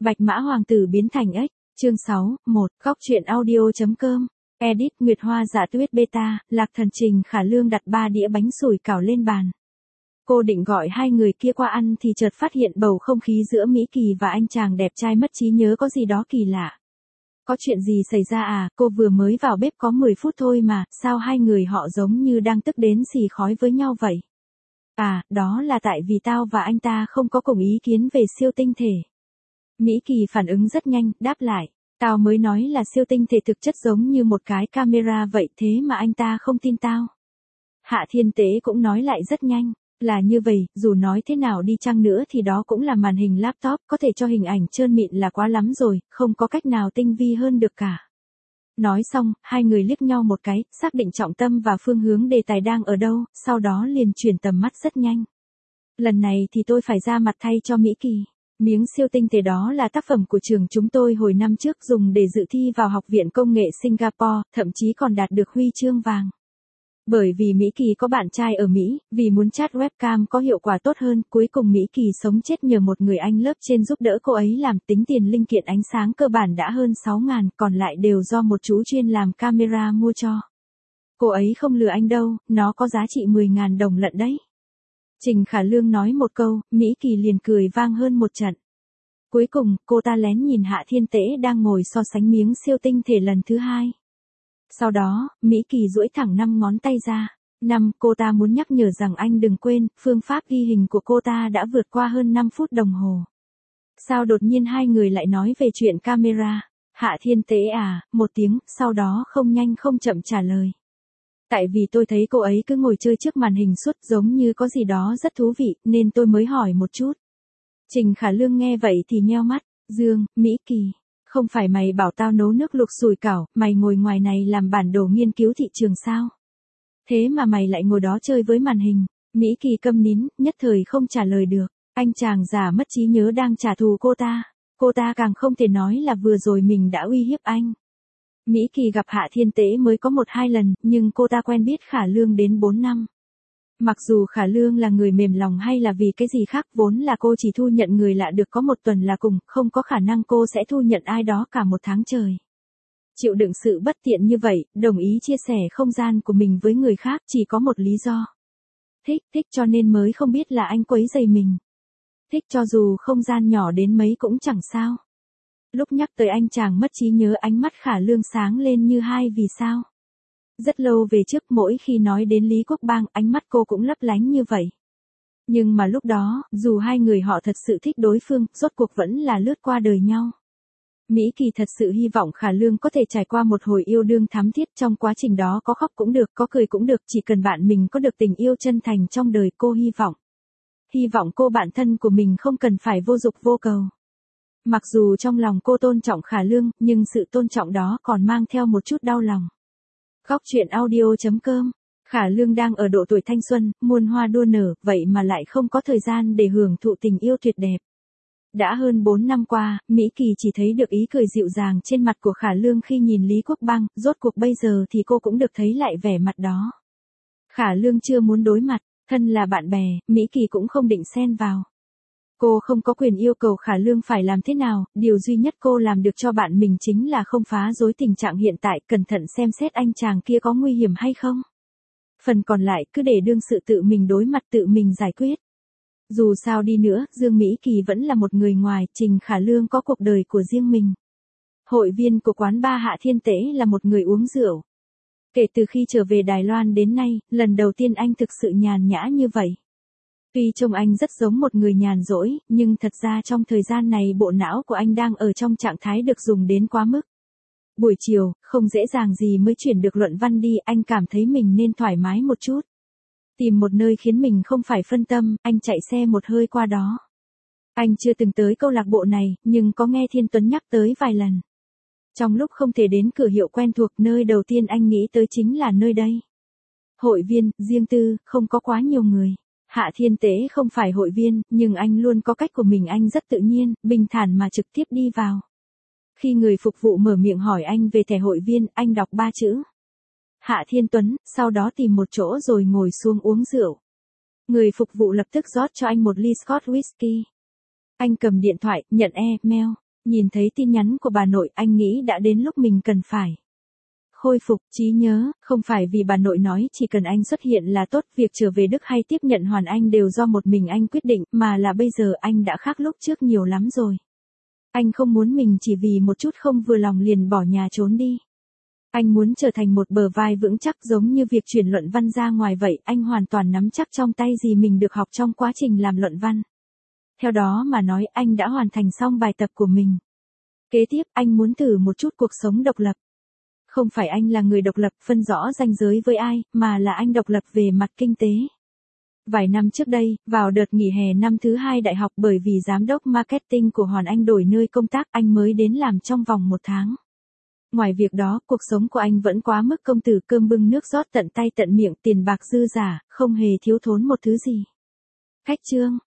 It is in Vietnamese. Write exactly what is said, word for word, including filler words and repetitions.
Bạch Mã Hoàng tử biến thành ếch, chương sáu, một, góc truyện audio.com, edit Nguyệt Hoa Dạ Tuyết Beta, Lạc Thần Trình Khả Lương đặt ba đĩa bánh sủi cảo lên bàn. Cô định gọi hai người kia qua ăn thì chợt phát hiện bầu không khí giữa Mỹ Kỳ và anh chàng đẹp trai mất trí nhớ có gì đó kỳ lạ. Có chuyện gì xảy ra à, cô vừa mới vào bếp có mười phút thôi mà, sao hai người họ giống như đang tức đến xì khói với nhau vậy? À, đó là tại vì tao và anh ta không có cùng ý kiến về siêu tinh thể. Mỹ Kỳ phản ứng rất nhanh, đáp lại, tao mới nói là siêu tinh thể thực chất giống như một cái camera vậy thế mà anh ta không tin tao. Hạ Thiên Tế cũng nói lại rất nhanh, là như vậy, dù nói thế nào đi chăng nữa thì đó cũng là màn hình laptop, có thể cho hình ảnh trơn mịn là quá lắm rồi, không có cách nào tinh vi hơn được cả. Nói xong, hai người liếc nhau một cái, xác định trọng tâm và phương hướng đề tài đang ở đâu, sau đó liền chuyển tầm mắt rất nhanh. Lần này thì tôi phải ra mặt thay cho Mỹ Kỳ. Miếng siêu tinh thể đó là tác phẩm của trường chúng tôi hồi năm trước dùng để dự thi vào Học viện Công nghệ Singapore, thậm chí còn đạt được huy chương vàng. Bởi vì Mỹ Kỳ có bạn trai ở Mỹ, vì muốn chat webcam có hiệu quả tốt hơn, cuối cùng Mỹ Kỳ sống chết nhờ một người anh lớp trên giúp đỡ cô ấy làm, tính tiền linh kiện ánh sáng cơ bản đã hơn sáu ngàn, còn lại đều do một chú chuyên làm camera mua cho. Cô ấy không lừa anh đâu, nó có giá trị mười ngàn đồng lận đấy. Trình Khả Lương nói một câu, Mỹ Kỳ liền cười vang hơn một trận. Cuối cùng, cô ta lén nhìn Hạ Thiên Tế đang ngồi so sánh miếng siêu tinh thể lần thứ hai. Sau đó, Mỹ Kỳ duỗi thẳng năm ngón tay ra. Năm, cô ta muốn nhắc nhở rằng anh đừng quên, phương pháp ghi hình của cô ta đã vượt qua hơn năm phút đồng hồ. Sao đột nhiên hai người lại nói về chuyện camera? Hạ Thiên Tế à, một tiếng, sau đó không nhanh không chậm trả lời. Tại vì tôi thấy cô ấy cứ ngồi chơi trước màn hình suốt giống như có gì đó rất thú vị, nên tôi mới hỏi một chút. Trình Khả Lương nghe vậy thì nheo mắt, Dương, Mỹ Kỳ, không phải mày bảo tao nấu nước luộc sủi cảo, mày ngồi ngoài này làm bản đồ nghiên cứu thị trường sao? Thế mà mày lại ngồi đó chơi với màn hình. Mỹ Kỳ câm nín, nhất thời không trả lời được, anh chàng già mất trí nhớ đang trả thù cô ta, cô ta càng không thể nói là vừa rồi mình đã uy hiếp anh. Mỹ Kỳ gặp Hạ Thiên Tế mới có một hai lần, nhưng cô ta quen biết Khả Lương đến bốn năm. Mặc dù Khả Lương là người mềm lòng hay là vì cái gì khác, vốn là cô chỉ thu nhận người lạ được có một tuần là cùng, không có khả năng cô sẽ thu nhận ai đó cả một tháng trời. Chịu đựng sự bất tiện như vậy, đồng ý chia sẻ không gian của mình với người khác chỉ có một lý do. Thích, thích cho nên mới không biết là anh quấy rầy mình. Thích cho dù không gian nhỏ đến mấy cũng chẳng sao. Lúc nhắc tới anh chàng mất trí nhớ ánh mắt Khả Lương sáng lên như hai vì sao. Rất lâu về trước mỗi khi nói đến Lý Quốc Bang ánh mắt cô cũng lấp lánh như vậy. Nhưng mà lúc đó, dù hai người họ thật sự thích đối phương, rốt cuộc vẫn là lướt qua đời nhau. Mỹ Kỳ thật sự hy vọng Khả Lương có thể trải qua một hồi yêu đương thắm thiết, trong quá trình đó có khóc cũng được, có cười cũng được, chỉ cần bạn mình có được tình yêu chân thành trong đời cô hy vọng. Hy vọng cô bạn thân của mình không cần phải vô dục vô cầu. Mặc dù trong lòng cô tôn trọng Khả Lương, nhưng sự tôn trọng đó còn mang theo một chút đau lòng. Góc truyện audio.com, Khả Lương đang ở độ tuổi thanh xuân, muôn hoa đua nở, vậy mà lại không có thời gian để hưởng thụ tình yêu tuyệt đẹp. Đã hơn bốn năm qua, Mỹ Kỳ chỉ thấy được ý cười dịu dàng trên mặt của Khả Lương khi nhìn Lý Quốc Bang, rốt cuộc bây giờ thì cô cũng được thấy lại vẻ mặt đó. Khả Lương chưa muốn đối mặt, thân là bạn bè, Mỹ Kỳ cũng không định xen vào. Cô không có quyền yêu cầu Khả Lương phải làm thế nào, điều duy nhất cô làm được cho bạn mình chính là không phá rối tình trạng hiện tại, cẩn thận xem xét anh chàng kia có nguy hiểm hay không. Phần còn lại cứ để đương sự tự mình đối mặt tự mình giải quyết. Dù sao đi nữa, Dương Mỹ Kỳ vẫn là một người ngoài, Trình Khả Lương có cuộc đời của riêng mình. Hội viên của quán bar Hạ Thiên Tế là một người uống rượu. Kể từ khi trở về Đài Loan đến nay, lần đầu tiên anh thực sự nhàn nhã như vậy. Tuy trông anh rất giống một người nhàn rỗi, nhưng thật ra trong thời gian này bộ não của anh đang ở trong trạng thái được dùng đến quá mức. Buổi chiều, không dễ dàng gì mới chuyển được luận văn đi, anh cảm thấy mình nên thoải mái một chút. Tìm một nơi khiến mình không phải phân tâm, anh chạy xe một hơi qua đó. Anh chưa từng tới câu lạc bộ này, nhưng có nghe Thiên Tuấn nhắc tới vài lần. Trong lúc không thể đến cửa hiệu quen thuộc, nơi đầu tiên anh nghĩ tới chính là nơi đây. Hội viên, riêng tư, không có quá nhiều người. Hạ Thiên Tế không phải hội viên, nhưng anh luôn có cách của mình, anh rất tự nhiên, bình thản mà trực tiếp đi vào. Khi người phục vụ mở miệng hỏi anh về thẻ hội viên, anh đọc ba chữ. Hạ Thiên Tuấn, sau đó tìm một chỗ rồi ngồi xuống uống rượu. Người phục vụ lập tức rót cho anh một ly Scotch whisky. Anh cầm điện thoại, nhận email. Nhìn thấy tin nhắn của bà nội, anh nghĩ đã đến lúc mình cần phải khôi phục trí nhớ, không phải vì bà nội nói chỉ cần anh xuất hiện là tốt, việc trở về Đức hay tiếp nhận Hoàn Anh đều do một mình anh quyết định, mà là bây giờ anh đã khác lúc trước nhiều lắm rồi. Anh không muốn mình chỉ vì một chút không vừa lòng liền bỏ nhà trốn đi. Anh muốn trở thành một bờ vai vững chắc, giống như việc chuyển luận văn ra ngoài vậy, anh hoàn toàn nắm chắc trong tay gì mình được học trong quá trình làm luận văn. Theo đó mà nói, anh đã hoàn thành xong bài tập của mình. Kế tiếp, anh muốn thử một chút cuộc sống độc lập. Không phải anh là người độc lập, phân rõ ranh giới với ai, mà là anh độc lập về mặt kinh tế. Vài năm trước đây, vào đợt nghỉ hè năm thứ hai đại học, bởi vì giám đốc marketing của Hoàn Anh đổi nơi công tác, anh mới đến làm trong vòng một tháng. Ngoài việc đó, cuộc sống của anh vẫn quá mức công tử, cơm bưng nước rót tận tay tận miệng, tiền bạc dư giả, không hề thiếu thốn một thứ gì. Khách trương,